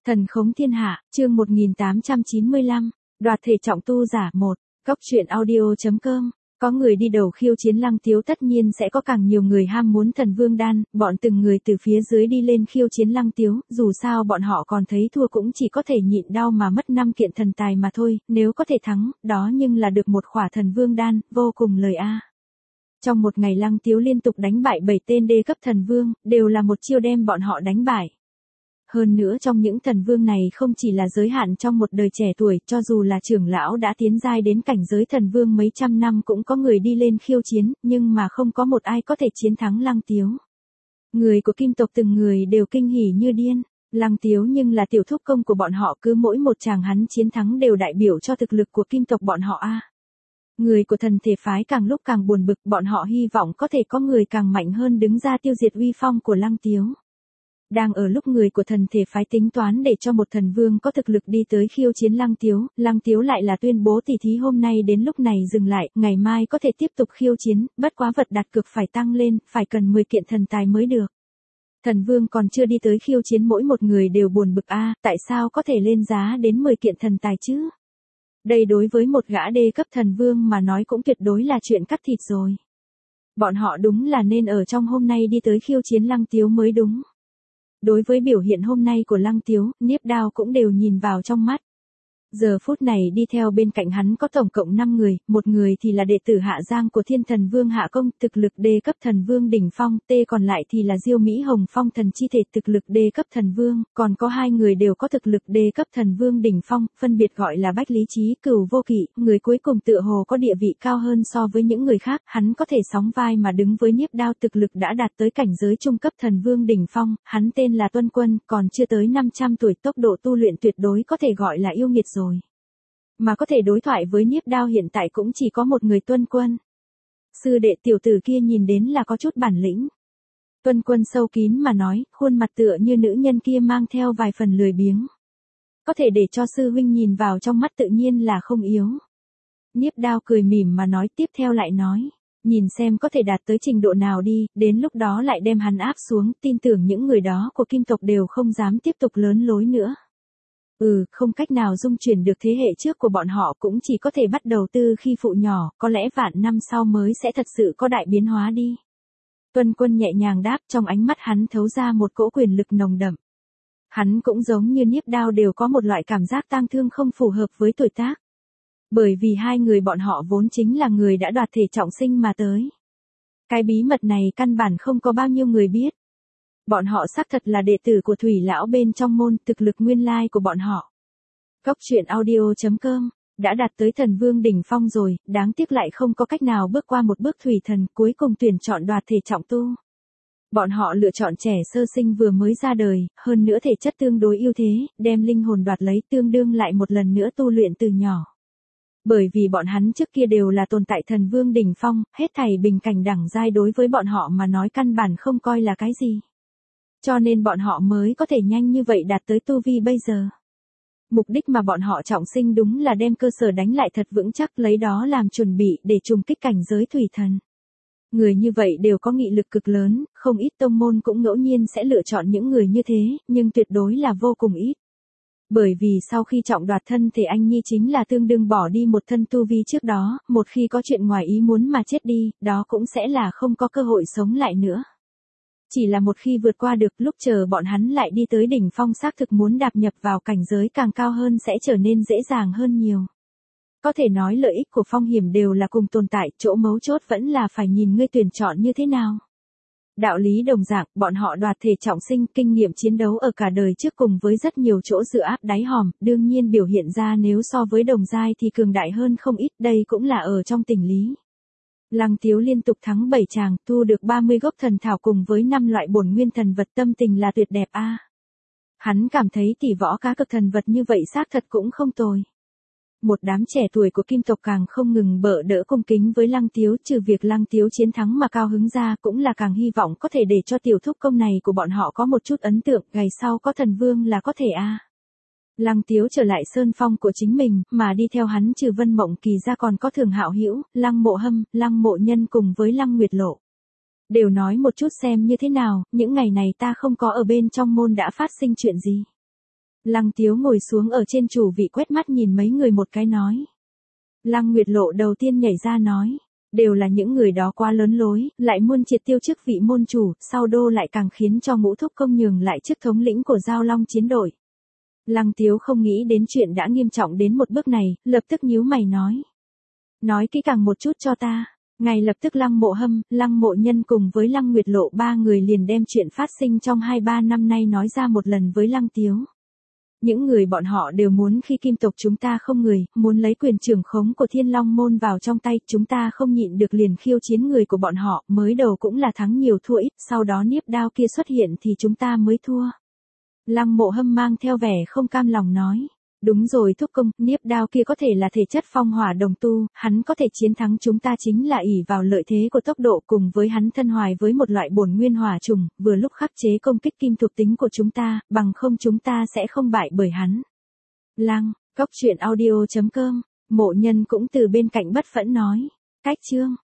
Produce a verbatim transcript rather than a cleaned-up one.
Thần khống thiên hạ, chương một nghìn tám trăm chín mươi lăm, đoạt thể trọng tu giả một, góc truyện audio.com. Có người đi đầu khiêu chiến Lăng Tiếu, tất nhiên sẽ có càng nhiều người ham muốn thần vương đan, bọn từng người từ phía dưới đi lên khiêu chiến Lăng Tiếu, dù sao bọn họ còn thấy thua cũng chỉ có thể nhịn đau mà mất năm kiện thần tài mà thôi, nếu có thể thắng, đó nhưng là được một khỏa thần vương đan, vô cùng lời a. Trong một ngày Lăng Tiếu liên tục đánh bại bảy tên đê cấp thần vương, đều là một chiêu đem bọn họ đánh bại. Hơn nữa trong những thần vương này không chỉ là giới hạn trong một đời trẻ tuổi, cho dù là trưởng lão đã tiến giai đến cảnh giới thần vương mấy trăm năm cũng có người đi lên khiêu chiến, nhưng mà không có một ai có thể chiến thắng Lăng Tiếu. Người của Kim tộc từng người đều kinh hỉ như điên, Lăng Tiếu nhưng là tiểu thúc công của bọn họ, cứ mỗi một chàng hắn chiến thắng đều đại biểu cho thực lực của Kim tộc bọn họ a. Người của thần thể phái càng lúc càng buồn bực, bọn họ hy vọng có thể có người càng mạnh hơn đứng ra tiêu diệt uy phong của Lăng Tiếu. Đang ở lúc người của thần thể phái tính toán để cho một thần vương có thực lực đi tới khiêu chiến Lăng Tiếu, Lăng Tiếu lại là tuyên bố tỉ thí hôm nay đến lúc này dừng lại, ngày mai có thể tiếp tục khiêu chiến, bất quá vật đặt cược phải tăng lên, phải cần mười kiện thần tài mới được. Thần vương còn chưa đi tới khiêu chiến mỗi một người đều buồn bực a, tại sao có thể lên giá đến mười kiện thần tài chứ? Đây đối với một gã đê cấp thần vương mà nói cũng tuyệt đối là chuyện cắt thịt rồi. Bọn họ đúng là nên ở trong hôm nay đi tới khiêu chiến Lăng Tiếu mới đúng. Đối với biểu hiện hôm nay của Lăng Tiếu, Niếp Đao cũng đều nhìn vào trong mắt. Giờ phút này đi theo bên cạnh hắn có tổng cộng năm người, một người thì là đệ tử Hạ Giang của Thiên Thần Vương Hạ Công, thực lực đê cấp thần vương đỉnh phong, tê còn lại thì là Diêu Mỹ Hồng Phong thần chi thể, thực lực đê cấp thần vương, còn có hai người đều có thực lực đê cấp thần vương đỉnh phong, phân biệt gọi là Bách Lý Chí, Cửu Vô Kỵ, người cuối cùng tựa hồ có địa vị cao hơn so với những người khác, hắn có thể sóng vai mà đứng với Niếp Đao, thực lực đã đạt tới cảnh giới trung cấp thần vương đỉnh phong, hắn tên là Tuân Quân, còn chưa tới năm trăm tuổi, tốc độ tu luyện tuyệt đối có thể gọi là yêu nghiệt rồi. Mà có thể đối thoại với Niếp Đao hiện tại cũng chỉ có một người Tuân Quân. Sư đệ tiểu tử kia nhìn đến là có chút bản lĩnh. Tuân Quân sâu kín mà nói, khuôn mặt tựa như nữ nhân kia mang theo vài phần lười biếng. Có thể để cho sư huynh nhìn vào trong mắt tự nhiên là không yếu. Niếp Đao cười mỉm mà nói, tiếp theo lại nói, nhìn xem có thể đạt tới trình độ nào đi, đến lúc đó lại đem hắn áp xuống, tin tưởng những người đó của Kim tộc đều không dám tiếp tục lớn lối nữa. Ừ, không cách nào dung chuyển được thế hệ trước của bọn họ, cũng chỉ có thể bắt đầu từ khi phụ nhỏ, có lẽ vạn năm sau mới sẽ thật sự có đại biến hóa đi. Tuân Quân nhẹ nhàng đáp, trong ánh mắt hắn thấu ra một cỗ quyền lực nồng đậm. Hắn cũng giống như Niếp Đao đều có một loại cảm giác tang thương không phù hợp với tuổi tác. Bởi vì hai người bọn họ vốn chính là người đã đoạt thể trọng sinh mà tới. Cái bí mật này căn bản không có bao nhiêu người biết. Bọn họ xác thật là đệ tử của Thủy Lão bên trong môn, thực lực nguyên lai của bọn họ. Góc truyện audio.com, đã đạt tới thần vương đỉnh phong rồi, đáng tiếc lại không có cách nào bước qua một bước thủy thần, cuối cùng tuyển chọn đoạt thể trọng tu. Bọn họ lựa chọn trẻ sơ sinh vừa mới ra đời, hơn nữa thể chất tương đối ưu thế, đem linh hồn đoạt lấy, tương đương lại một lần nữa tu luyện từ nhỏ. Bởi vì bọn hắn trước kia đều là tồn tại thần vương đỉnh phong, hết thảy bình cảnh đẳng giai đối với bọn họ mà nói căn bản không coi là cái gì. Cho nên bọn họ mới có thể nhanh như vậy đạt tới tu vi bây giờ. Mục đích mà bọn họ trọng sinh đúng là đem cơ sở đánh lại thật vững chắc, lấy đó làm chuẩn bị để trùng kích cảnh giới thủy thần. Người như vậy đều có nghị lực cực lớn, không ít tông môn cũng ngẫu nhiên sẽ lựa chọn những người như thế, nhưng tuyệt đối là vô cùng ít. Bởi vì sau khi trọng đoạt thân thể anh nhi chính là tương đương bỏ đi một thân tu vi trước đó, một khi có chuyện ngoài ý muốn mà chết đi, đó cũng sẽ là không có cơ hội sống lại nữa. Chỉ là một khi vượt qua được, lúc chờ bọn hắn lại đi tới đỉnh phong, xác thực muốn đạp nhập vào cảnh giới càng cao hơn sẽ trở nên dễ dàng hơn nhiều. Có thể nói lợi ích của phong hiểm đều là cùng tồn tại, chỗ mấu chốt vẫn là phải nhìn ngươi tuyển chọn như thế nào. Đạo lý đồng dạng, bọn họ đoạt thể trọng sinh, kinh nghiệm chiến đấu ở cả đời trước cùng với rất nhiều chỗ dựa áp đáy hòm, đương nhiên biểu hiện ra nếu so với đồng giai thì cường đại hơn không ít, đây cũng là ở trong tình lý. Lăng Tiếu liên tục thắng bảy chàng, thu được ba mươi gốc thần thảo cùng với năm loại bổn nguyên thần vật, tâm tình là tuyệt đẹp a. Hắn cảm thấy tỷ võ cá cực thần vật như vậy xác thật cũng không tồi. Một đám trẻ tuổi của Kim tộc càng không ngừng bợ đỡ cung kính với Lăng Tiếu, trừ việc Lăng Tiếu chiến thắng mà cao hứng ra, cũng là càng hy vọng có thể để cho tiểu thúc công này của bọn họ có một chút ấn tượng, ngày sau có thần vương là có thể a. Lăng Tiếu trở lại sơn phong của chính mình, mà đi theo hắn trừ Vân Mộng Kỳ ra còn có Thường Hạo Hữu, Lăng Mộ Hâm, Lăng Mộ Nhân cùng với Lăng Nguyệt Lộ. Đều nói một chút xem như thế nào, những ngày này ta không có ở bên trong môn đã phát sinh chuyện gì. Lăng Tiếu ngồi xuống ở trên chủ vị quét mắt nhìn mấy người một cái nói. Lăng Nguyệt Lộ đầu tiên nhảy ra nói. Đều là những người đó quá lớn lối, lại muốn triệt tiêu chức vị môn chủ, sau đô lại càng khiến cho Ngũ Thúc Công nhường lại chức thống lĩnh của Giao Long chiến đội. Lăng Tiếu không nghĩ đến chuyện đã nghiêm trọng đến một bước này, lập tức nhíu mày nói. Nói kỹ càng một chút cho ta. Ngay lập tức Lăng Mộ Hâm, Lăng Mộ Nhân cùng với Lăng Nguyệt Lộ ba người liền đem chuyện phát sinh trong hai ba năm nay nói ra một lần với Lăng Tiếu. Những người bọn họ đều muốn khi kim tộc chúng ta không người, muốn lấy quyền trưởng khống của Thiên Long Môn vào trong tay, chúng ta không nhịn được liền khiêu chiến người của bọn họ, mới đầu cũng là thắng nhiều thua ít, sau đó niếp đao kia xuất hiện thì chúng ta mới thua. Lăng Mộ Hâm mang theo vẻ không cam lòng nói. Đúng rồi Thúc Công, niếp đao kia có thể là thể chất phong hỏa đồng tu, hắn có thể chiến thắng chúng ta chính là ỷ vào lợi thế của tốc độ cùng với hắn thân hoài với một loại bổn nguyên hỏa trùng, vừa lúc khắc chế công kích kim thuộc tính của chúng ta, bằng không chúng ta sẽ không bại bởi hắn. Lăng, Cốc Truyện Audio chấm com, Mộ Nhân cũng từ bên cạnh bất phẫn nói. Cách chương